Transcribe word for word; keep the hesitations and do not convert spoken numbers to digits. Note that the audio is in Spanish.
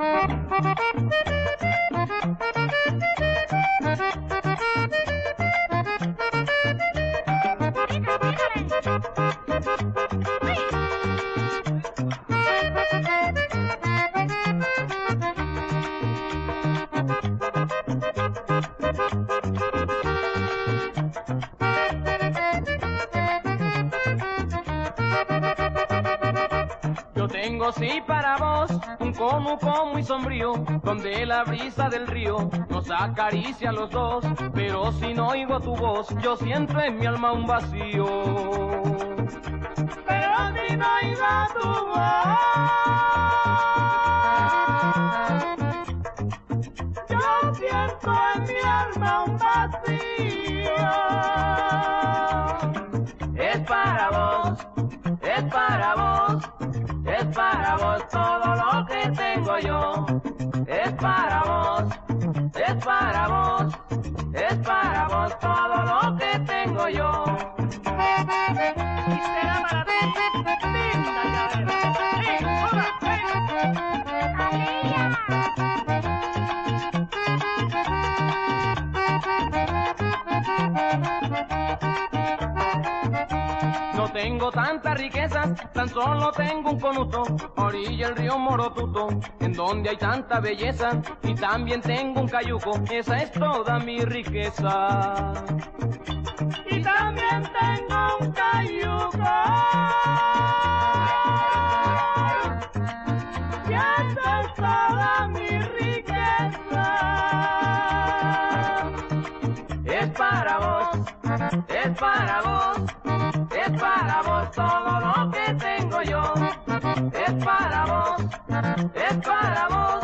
Yo tengo sí para vos un conuco muy sombrío, donde la brisa del río nos acaricia a los dos, pero si no oigo tu voz, yo siento en mi alma un vacío. Pero si no oigo tu voz, yo siento en mi alma un vacío. Es para vos, es para vos, es para vos todo lo que tengo yo. Es para vos, es para vos, es para vos todo lo que tengo yo. Y será para ti, linda llavero. ¡Sí, hola, no tengo tantas riquezas, tan solo tengo un conuto, orilla el río Morotuto, en donde hay tanta belleza, y también tengo un cayuco, esa es toda mi riqueza. Y también tengo un cayuco, y esa es toda mi riqueza. Es para vos, es para vos, es para vos todo lo que tengo yo. Es para vos, es para vos.